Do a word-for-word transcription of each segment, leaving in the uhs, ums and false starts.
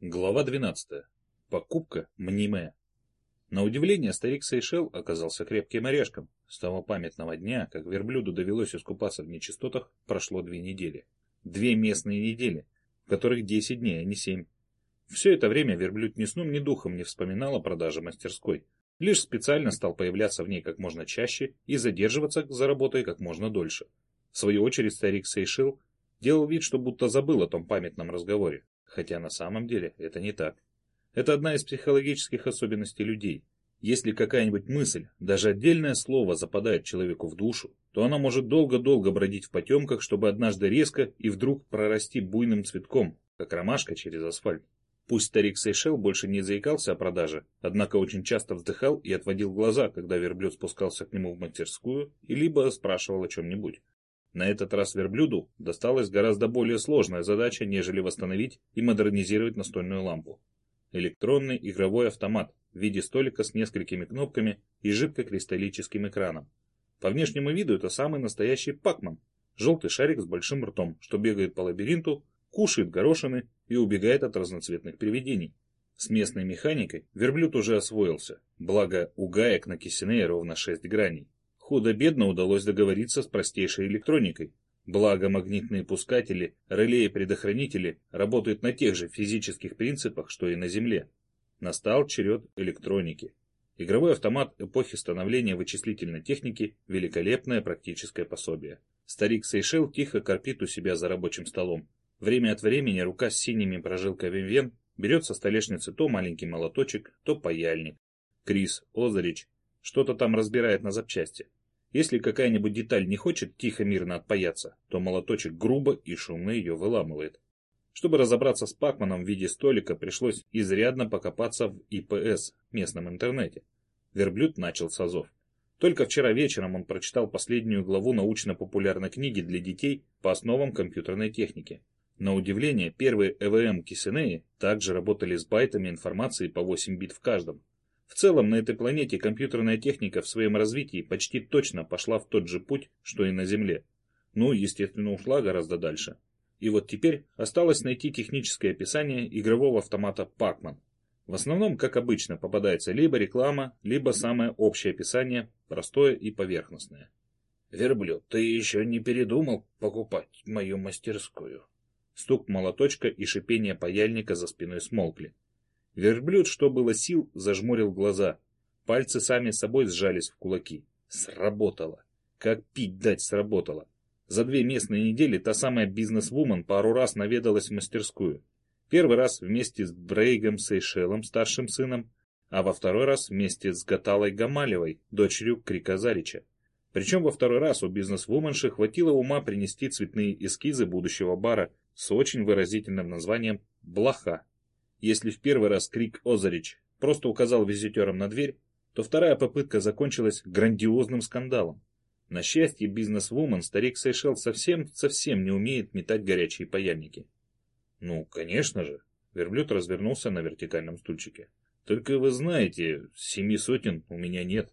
Глава двенадцатая. Покупка мнимая. На удивление, старик Сейшел оказался крепким орешком. С того памятного дня, как верблюду довелось искупаться в нечистотах, прошло две недели. Две местные недели, в которых десять дней, а не семь. Все это время верблюд ни сном, ни духом не вспоминал о продаже мастерской. Лишь специально стал появляться в ней как можно чаще и задерживаться за работой как можно дольше. В свою очередь старик Сейшел делал вид, что будто забыл о том памятном разговоре. Хотя на самом деле это не так. Это одна из психологических особенностей людей. Если какая-нибудь мысль, даже отдельное слово западает человеку в душу, то она может долго-долго бродить в потемках, чтобы однажды резко и вдруг прорасти буйным цветком, как ромашка через асфальт. Пусть старик Сейшел больше не заикался о продаже, однако очень часто вздыхал и отводил глаза, когда верблюд спускался к нему в мастерскую и либо спрашивал о чем-нибудь. На этот раз верблюду досталась гораздо более сложная задача, нежели восстановить и модернизировать настольную лампу. Электронный игровой автомат в виде столика с несколькими кнопками и жидкокристаллическим экраном. По внешнему виду это самый настоящий Пак-Ман. Желтый шарик с большим ртом, что бегает по лабиринту, кушает горошины и убегает от разноцветных привидений. С местной механикой верблюд уже освоился, благо у гаек на Кисинее ровно шесть граней. Худо-бедно удалось договориться с простейшей электроникой. Благо магнитные пускатели, реле и предохранители работают на тех же физических принципах, что и на Земле. Настал черед электроники. Игровой автомат эпохи становления вычислительной техники – великолепное практическое пособие. Старик Сейшел тихо корпит у себя за рабочим столом. Время от времени рука с синими прожилками вен берет со столешницы то маленький молоточек, то паяльник. Крис Озарич что-то там разбирает на запчасти. Если какая-нибудь деталь не хочет тихо-мирно отпаяться, то молоточек грубо и шумно ее выламывает. Чтобы разобраться с Пак-Маном в виде столика, пришлось изрядно покопаться в И П С, местном интернете. Верблюд начал с азов. Только вчера вечером он прочитал последнюю главу научно-популярной книги для детей по основам компьютерной техники. На удивление, первые Э В М Кисинеи также работали с байтами информации по восемь бит в каждом. В целом, на этой планете компьютерная техника в своем развитии почти точно пошла в тот же путь, что и на Земле. Ну, естественно, ушла гораздо дальше. И вот теперь осталось найти техническое описание игрового автомата Пак-Ман. В основном, как обычно, попадается либо реклама, либо самое общее описание, простое и поверхностное. «Верблюд, ты еще не передумал покупать мою мастерскую?» Стук молоточка и шипение паяльника за спиной смолкли. Верблюд, что было сил, зажмурил глаза. Пальцы сами собой сжались в кулаки. Сработало. Как пить дать сработало. За две местные недели та самая бизнес-вумен пару раз наведалась в мастерскую. Первый раз вместе с Брейгом Сейшелом, старшим сыном, а во второй раз вместе с Гаталой Гамалевой, дочерью Крика Зарича. Причем во второй раз у бизнес-вуменши хватило ума принести цветные эскизы будущего бара с очень выразительным названием «Блоха». Если в первый раз Крик Озарич просто указал визитерам на дверь, то вторая попытка закончилась грандиозным скандалом. На счастье бизнес-вумен старик Сейшел совсем-совсем не умеет метать горячие паяльники. Ну, конечно же, верблюд развернулся на вертикальном стульчике. Только вы знаете, семи сотен у меня нет.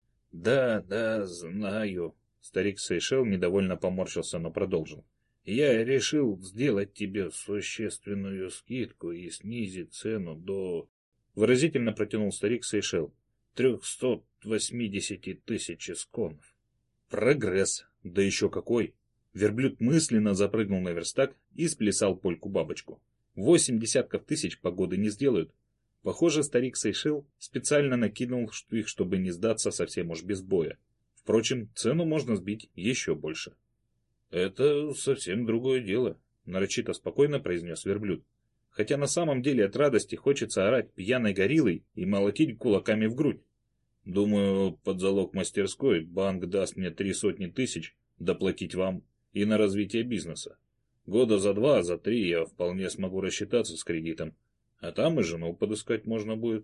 Да, да, знаю. Старик Сейшел недовольно поморщился, но продолжил. Я решил сделать тебе существенную скидку и снизить цену до... Выразительно протянул старик Сейшел. Трехсот восьмидесяти тысяч сконов. Прогресс. Да еще какой. Верблюд мысленно запрыгнул на верстак и сплясал польку-бабочку. Восемь десятков тысяч погоды не сделают. Похоже, старик Сейшел специально накинул их, чтобы не сдаться совсем уж без боя. Впрочем, цену можно сбить еще больше. «Это совсем другое дело», — нарочито спокойно произнес верблюд. Хотя на самом деле от радости хочется орать пьяной гориллой и молотить кулаками в грудь. «Думаю, под залог мастерской банк даст мне три сотни тысяч доплатить вам и на развитие бизнеса. Года за два, за три я вполне смогу рассчитаться с кредитом, а там и жену подыскать можно будет».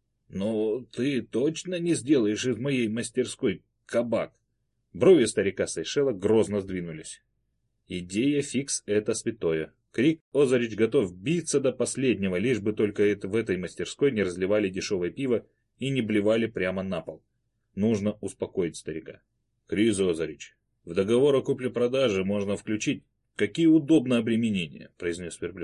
«Но ты точно не сделаешь из моей мастерской кабак?» Брови старика Сейшела грозно сдвинулись. Идея фикс — это святое. Крик Озарич готов биться до последнего, лишь бы только это в этой мастерской не разливали дешевое пиво и не блевали прямо на пол. Нужно успокоить старика. Крис Озарич, в договор о купле-продаже можно включить какие удобно обременения, произнес верблюд.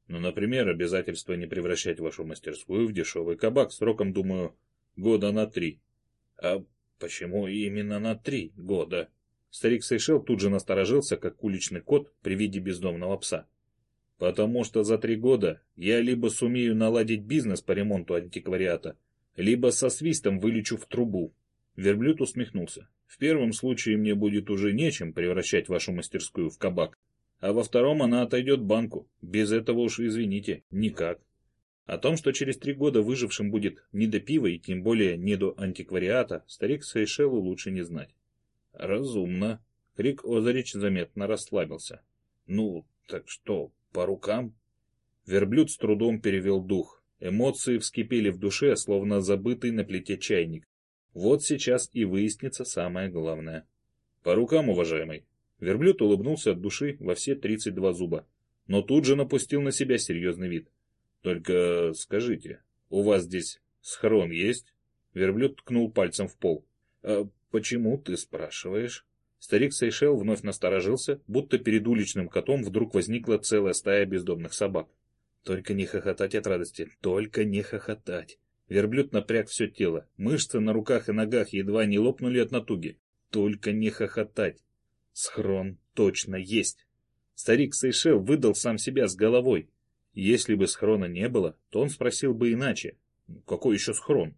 Ну, например, обязательство не превращать вашу мастерскую в дешевый кабак сроком, думаю, года на три. А почему именно на три года? Старик Сейшел тут же насторожился, как уличный кот при виде бездомного пса. Потому что за три года я либо сумею наладить бизнес по ремонту антиквариата, либо со свистом вылечу в трубу. Верблюд усмехнулся. В первом случае мне будет уже нечем превращать вашу мастерскую в кабак, а во втором она отойдет банку. Без этого уж, извините, никак. О том, что через три года выжившим будет не до пива и тем более не до антиквариата, старик Сейшелу лучше не знать. Разумно. Крик Озарич заметно расслабился. Ну, так что, по рукам? Верблюд с трудом перевел дух. Эмоции вскипели в душе, словно забытый на плите чайник. Вот сейчас и выяснится самое главное. По рукам, уважаемый. Верблюд улыбнулся от души во все тридцать два зуба, но тут же напустил на себя серьезный вид. Только скажите, у вас здесь схрон есть? Верблюд ткнул пальцем в пол. А почему ты спрашиваешь? Старик Сейшел вновь насторожился, будто перед уличным котом вдруг возникла целая стая бездомных собак. Только не хохотать от радости, только не хохотать. Верблюд напряг все тело, мышцы на руках и ногах едва не лопнули от натуги. Только не хохотать. Схрон точно есть. Старик Сейшел выдал сам себя с головой. Если бы схрона не было, то он спросил бы иначе. Какой еще схрон?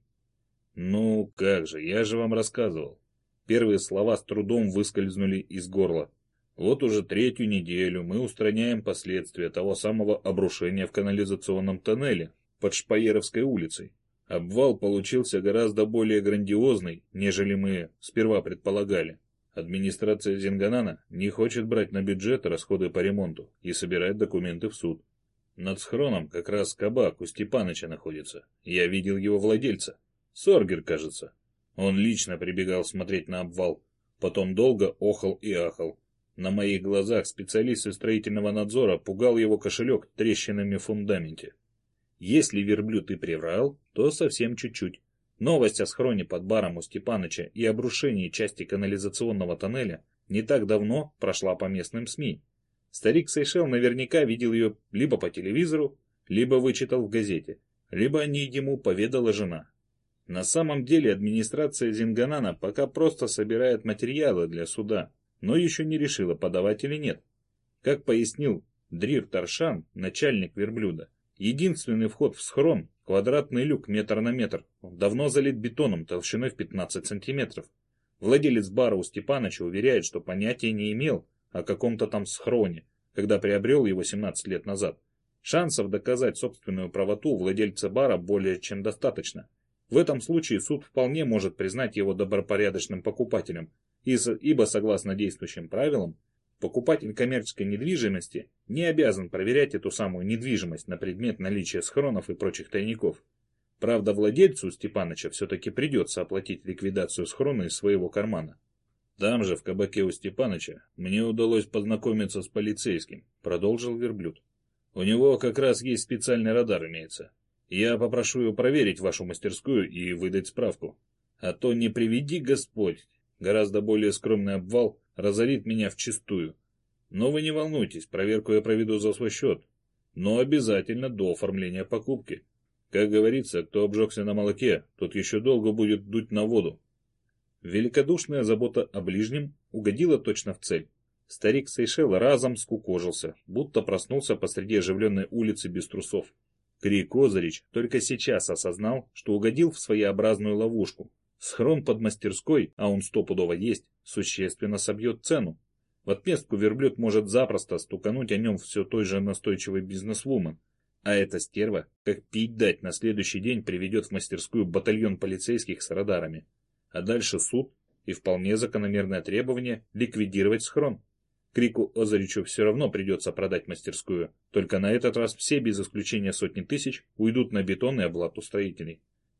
Ну как же, я же вам рассказывал. Первые слова с трудом выскользнули из горла. Вот уже третью неделю мы устраняем последствия того самого обрушения в канализационном тоннеле под Шпаеровской улицей. Обвал получился гораздо более грандиозный, нежели мы сперва предполагали. Администрация Зинганана не хочет брать на бюджет расходы по ремонту и собирать документы в суд. Над схроном как раз кабак у Степаныча находится. Я видел его владельца. Соргер, кажется. Он лично прибегал смотреть на обвал. Потом долго охал и ахал. На моих глазах специалист из строительного надзора пугал его кошелек трещинами в фундаменте. Если верблюд и приврал, то совсем чуть-чуть. Новость о схроне под баром у Степаныча и обрушении части канализационного тоннеля не так давно прошла по местным СМИ. Старик Сейшел наверняка видел ее либо по телевизору, либо вычитал в газете, либо о ней ему поведала жена. На самом деле администрация Зинганана пока просто собирает материалы для суда, но еще не решила, подавать или нет. Как пояснил Дрир Таршан, начальник верблюда, единственный вход в схрон – квадратный люк метр на метр, он давно залит бетоном толщиной в пятнадцать сантиметров. Владелец бара у Степаныча уверяет, что понятия не имел о каком-то там схроне, когда приобрел его семнадцать лет назад. Шансов доказать собственную правоту у владельца бара более чем достаточно. В этом случае суд вполне может признать его добропорядочным покупателем, ибо, согласно действующим правилам, покупатель коммерческой недвижимости не обязан проверять эту самую недвижимость на предмет наличия схронов и прочих тайников. Правда, владельцу Степаныча все-таки придется оплатить ликвидацию схрона из своего кармана. Там же, в кабаке у Степаныча, мне удалось познакомиться с полицейским, продолжил верблюд. У него как раз есть специальный радар имеется. Я попрошу его проверить вашу мастерскую и выдать справку. А то не приведи Господь, гораздо более скромный обвал разорит меня вчистую. Но вы не волнуйтесь, проверку я проведу за свой счет. Но обязательно до оформления покупки. Как говорится, кто обжегся на молоке, тот еще долго будет дуть на воду. Великодушная забота о ближнем угодила точно в цель. Старик Сейшел разом скукожился, будто проснулся посреди оживленной улицы без трусов. Крик Озарич только сейчас осознал, что угодил в своеобразную ловушку. Схрон под мастерской, а он стопудово есть, существенно собьет цену. В отместку верблюд может запросто стукануть о нем все той же настойчивой бизнесвумен. А эта стерва, как пить дать, на следующий день приведет в мастерскую батальон полицейских с радарами. А дальше суд и вполне закономерное требование ликвидировать схрон. Крику Озаричу все равно придется продать мастерскую, только на этот раз все без исключения сотни тысяч уйдут на бетон и оплату строителей.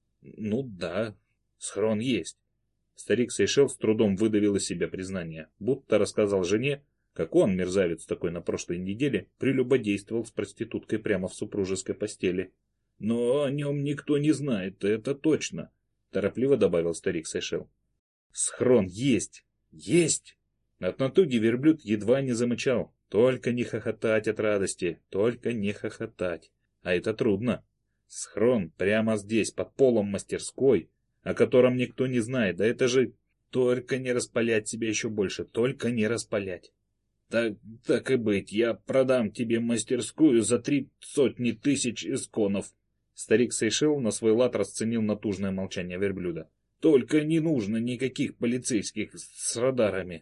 Ну да, схрон есть. Старик Сейшел с трудом выдавил из себя признание, будто рассказал жене, как он, мерзавец такой на прошлой неделе, прелюбодействовал с проституткой прямо в супружеской постели. Но о нем никто не знает, это точно, торопливо добавил старик Сейшел. Схрон есть! Есть! От натуги верблюд едва не замычал. Только не хохотать от радости, только не хохотать. А это трудно. Схрон прямо здесь, под полом мастерской, о котором никто не знает. Да это же... Только не распалять себя еще больше, только не распалять. Так, так и быть, я продам тебе мастерскую за три сотни тысяч эсконов. Старик Сейшел на свой лад расценил натужное молчание верблюда. Только не нужно никаких полицейских с радарами.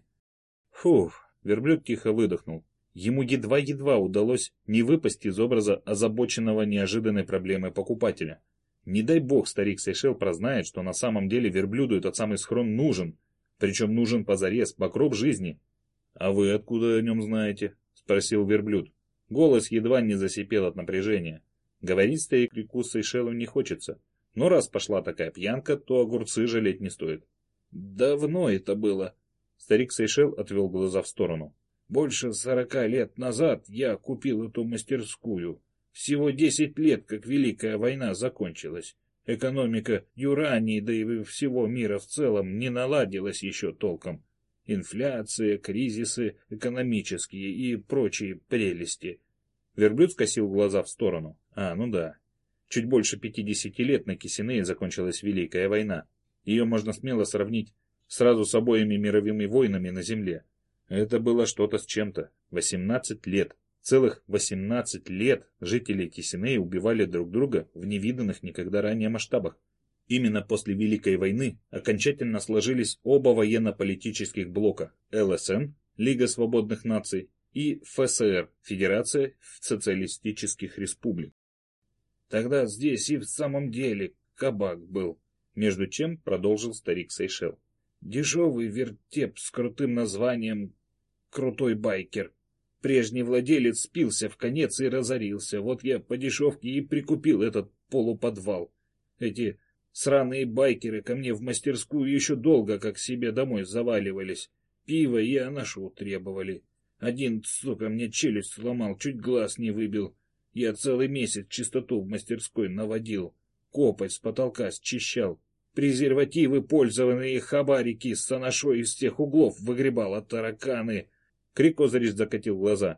Фух, верблюд тихо выдохнул. Ему едва-едва удалось не выпасть из образа озабоченного неожиданной проблемой покупателя. Не дай бог старик Сейшел прознает, что на самом деле верблюду этот самый схрон нужен, причем нужен позарез, по гроб жизни. — А вы откуда о нем знаете? — спросил верблюд. Голос едва не засипел от напряжения. Говорить старику Сейшелу не хочется, но раз пошла такая пьянка, то огурцы жалеть не стоит. — Давно это было. Старик Сейшел отвел глаза в сторону. — Больше сорока лет назад я купил эту мастерскую. Всего десять лет, как Великая война закончилась. Экономика Юрании, да и всего мира в целом, не наладилась еще толком. Инфляция, кризисы экономические и прочие прелести. Верблюд скосил глаза в сторону. А, ну да. Чуть больше пятидесяти лет на Кисинее закончилась Великая война. Ее можно смело сравнить сразу с обоими мировыми войнами на Земле. Это было что-то с чем-то. восемнадцать лет. Целых восемнадцать лет жители Кисинея убивали друг друга в невиданных никогда ранее масштабах. Именно после Великой войны окончательно сложились оба военно-политических блока – эл эс эн, Лига свободных наций, и эф эс эр, Федерация социалистических республик. Тогда здесь и в самом деле кабак был, между чем продолжил старик Сейшел. Дешевый вертеп с крутым названием «Крутой байкер». Прежний владелец спился в конец и разорился. Вот я по дешевке и прикупил этот полуподвал. Эти сраные байкеры ко мне в мастерскую еще долго как себе домой заваливались. Пиво и анашу требовали. Один, сука, мне челюсть сломал, чуть глаз не выбил. Я целый месяц чистоту в мастерской наводил. Копоть с потолка счищал. Презервативы пользованные, хабарики с анашой из всех углов выгребал, а тараканы... Крикозарич закатил глаза.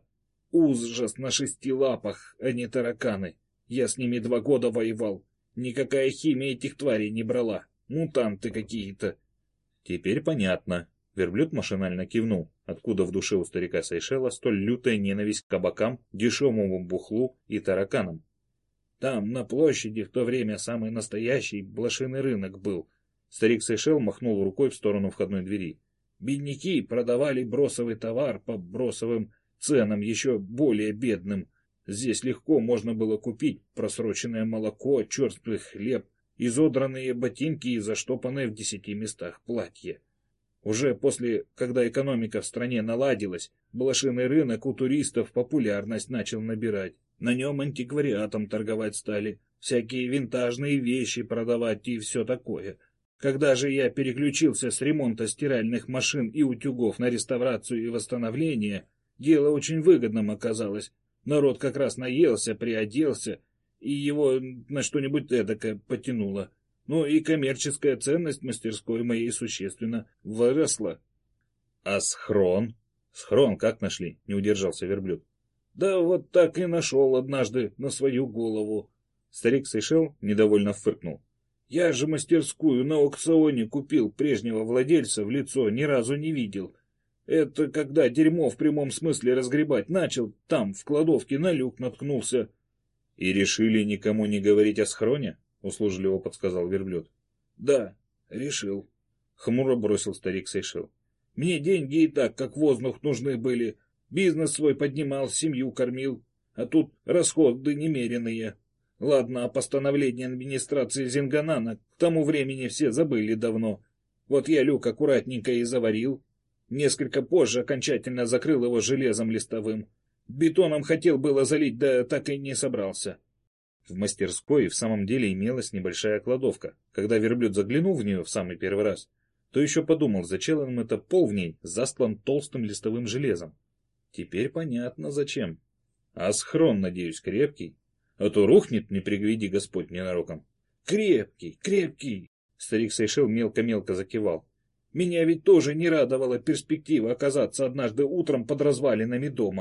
Ужас на шести лапах, а не тараканы. Я с ними два года воевал. Никакая химия этих тварей не брала. Мутанты какие-то. Теперь понятно. Верблюд машинально кивнул, откуда в душе у старика Сейшела столь лютая ненависть к кабакам, дешевому бухлу и тараканам. Там, на площади, в то время самый настоящий блошиный рынок был. Старик Сейшел махнул рукой в сторону входной двери. Бедняки продавали бросовый товар по бросовым ценам еще более бедным. Здесь легко можно было купить просроченное молоко, черствый хлеб, изодранные ботинки и заштопанное в десяти местах платье. Уже после, когда экономика в стране наладилась, блошиный рынок у туристов популярность начал набирать. На нем антиквариатом торговать стали, всякие винтажные вещи продавать и все такое. Когда же я переключился с ремонта стиральных машин и утюгов на реставрацию и восстановление, дело очень выгодным оказалось. Народ как раз наелся, приоделся, и его на что-нибудь эдакое потянуло. Ну и коммерческая ценность мастерской моей существенно выросла. — А схрон? Схрон как нашли? — не удержался верблюд. — Да вот так и нашел однажды на свою голову. Старик Сейшел недовольно фыркнул. Я же мастерскую на аукционе купил прежнего владельца в лицо, ни разу не видел. Это когда дерьмо в прямом смысле разгребать начал, там, в кладовке, на люк наткнулся. — И решили никому не говорить о схроне? — услужливо подсказал верблюд. — Да, решил. Хмуро бросил старик Сейшел. — Мне деньги и так, как воздух, нужны были. Бизнес свой поднимал, семью кормил. А тут расходы немеренные. Ладно, о постановлении администрации Зинганана к тому времени все забыли давно. Вот я люк аккуратненько и заварил. Несколько позже окончательно закрыл его железом листовым. Бетоном хотел было залить, да так и не собрался. В мастерской в самом деле имелась небольшая кладовка. Когда верблюд заглянул в нее в самый первый раз, то еще подумал, зачем им это пол в ней застлан толстым листовым железом. Теперь понятно, зачем. А схрон, надеюсь, крепкий. А то рухнет, не пригляди Господь ненароком. Крепкий, крепкий. Старик Сейшел мелко-мелко закивал. Меня ведь тоже не радовала перспектива оказаться однажды утром под развалинами дома.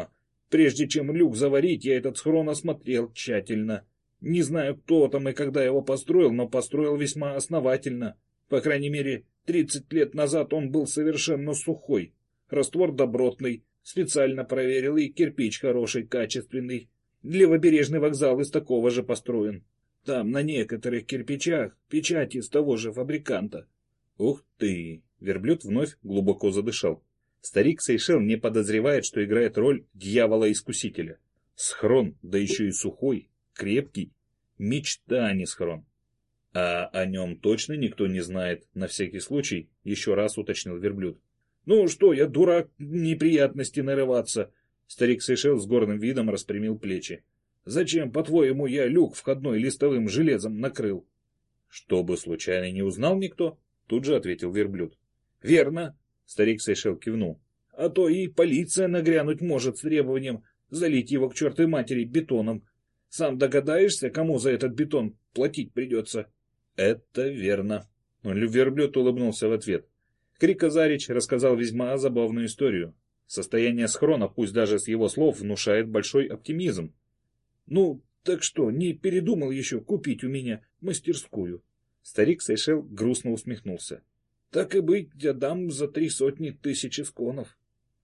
Прежде чем люк заварить, я этот схрон осмотрел тщательно. Не знаю, кто там и когда его построил, но построил весьма основательно. По крайней мере, тридцать лет назад он был совершенно сухой. Раствор добротный, специально проверил, и кирпич хороший, качественный. Левобережный вокзал из такого же построен. Там на некоторых кирпичах печать из того же фабриканта. Ух ты! Верблюд вновь глубоко задышал. Старик Сейшел не подозревает, что играет роль дьявола-искусителя. Схрон, да еще и сухой, крепкий. Мечта, а не схрон. А о нем точно никто не знает, на всякий случай, еще раз уточнил верблюд. Ну что, я дурак, неприятности нарываться. Старик Сейшел с гордым видом распрямил плечи. Зачем, по-твоему, я люк входной листовым железом накрыл? Чтобы случайно не узнал никто, тут же ответил верблюд. Верно, старик Сейшел кивнул. А то и полиция нагрянуть может с требованием залить его к чертовой матери бетоном. Сам догадаешься, кому за этот бетон платить придется? Это верно. Верблюд улыбнулся в ответ. Крикозарич рассказал весьма забавную историю. Состояние схрона, пусть даже с его слов, внушает большой оптимизм. Ну, так что, не передумал еще купить у меня мастерскую? Старик Сейшел грустно усмехнулся. Так и быть, я дам за три сотни тысяч исконов.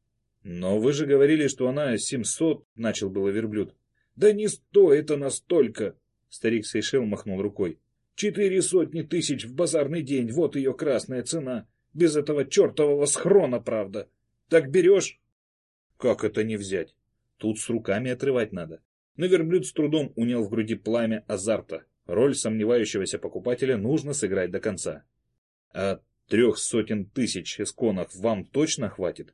Но вы же говорили, что она семьсот, начал было верблюд. Да не стоит она столько. Старик Сейшел махнул рукой. Четыре сотни тысяч в базарный день, вот ее красная цена. Без этого чертового схрона, правда. Так берешь? Как это не взять? Тут с руками отрывать надо. Но верблюд с трудом унял в груди пламя азарта. Роль сомневающегося покупателя нужно сыграть до конца. А трех сотен тысяч эсконов вам точно хватит?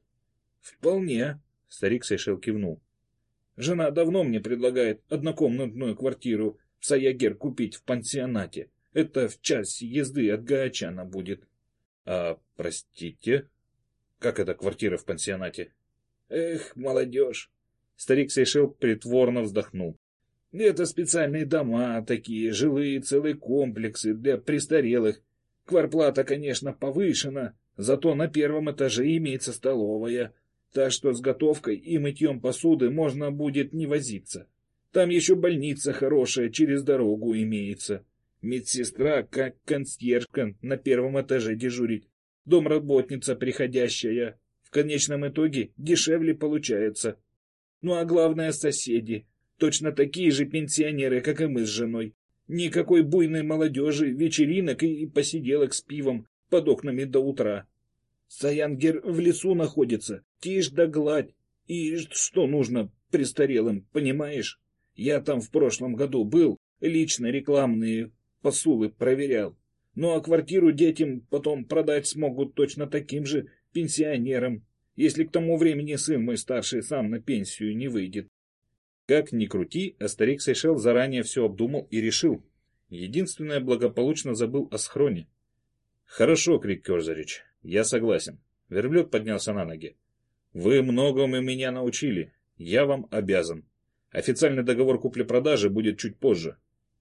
Вполне, старик Сейшел кивнул. Жена давно мне предлагает однокомнатную квартиру в Саягер купить в пансионате. Это в час езды от Гаачана будет. А, простите, как это квартира в пансионате? Эх, молодежь. Старик Сейшел притворно вздохнул. Это специальные дома такие, жилые целые комплексы для престарелых. Квартплата, конечно, повышена, зато на первом этаже имеется столовая, так что с готовкой и мытьем посуды можно будет не возиться. Там еще больница хорошая через дорогу имеется. Медсестра, как консьержка, на первом этаже дежурить. Домработница приходящая. В конечном итоге дешевле получается. Ну а главное, соседи. Точно такие же пенсионеры, как и мы с женой. Никакой буйной молодежи, вечеринок и посиделок с пивом под окнами до утра. Саянгер в лесу находится, тишь да гладь. И что нужно престарелым, понимаешь? Я там в прошлом году был, лично рекламные посулы проверял. Ну а квартиру детям потом продать смогут точно таким же пенсионерам, если к тому времени сын мой старший сам на пенсию не выйдет. Как ни крути, а старик Сейшел заранее все обдумал и решил. Единственное, благополучно забыл о схроне. Хорошо, Крикозарич, я согласен. Верблюд поднялся на ноги. Вы многому меня научили. Я вам обязан. Официальный договор купли-продажи будет чуть позже.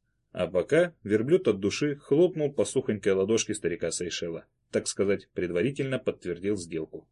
А пока верблюд от души хлопнул по сухонькой ладошке старика Сейшела. Так сказать, предварительно подтвердил сделку.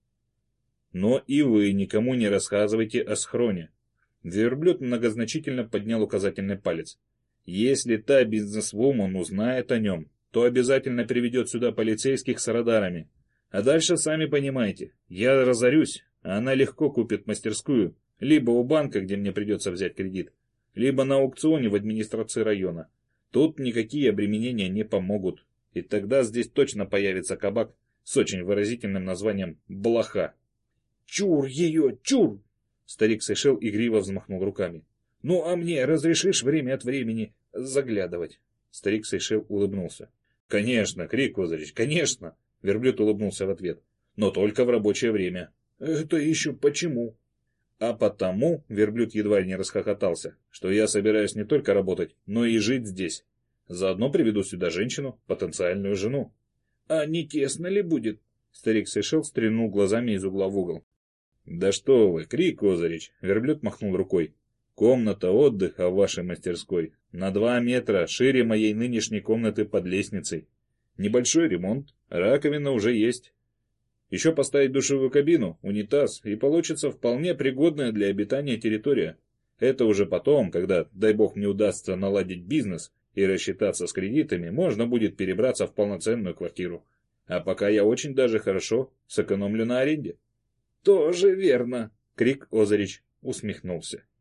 Но и вы никому не рассказывайте о схроне. Верблюд многозначительно поднял указательный палец. Если та бизнесвумен узнает о нем, то обязательно приведет сюда полицейских с радарами. А дальше сами понимаете, я разорюсь, а она легко купит мастерскую, либо у банка, где мне придется взять кредит, либо на аукционе в администрации района. Тут никакие обременения не помогут. И тогда здесь точно появится кабак с очень выразительным названием «Блоха». «Чур ее, чур!» Старик Сейшел игриво взмахнул руками. «Ну, а мне разрешишь время от времени заглядывать?» Старик Сейшел улыбнулся. «Конечно, Крикозарич, конечно!» Верблюд улыбнулся в ответ. «Но только в рабочее время». «Это еще почему?» «А потому», — верблюд едва ли не расхохотался, «что я собираюсь не только работать, но и жить здесь. Заодно приведу сюда женщину, потенциальную жену». «А не тесно ли будет?» Старик Сейшел стрельнул глазами из угла в угол. «Да что вы, Крикозарич!» — верблюд махнул рукой. «Комната отдыха в вашей мастерской на два метра шире моей нынешней комнаты под лестницей. Небольшой ремонт, раковина уже есть». Еще поставить душевую кабину, унитаз, и получится вполне пригодная для обитания территория. Это уже потом, когда, дай бог, мне удастся наладить бизнес и рассчитаться с кредитами, можно будет перебраться в полноценную квартиру. А пока я очень даже хорошо сэкономлю на аренде. Тоже верно. Крик Озарич усмехнулся.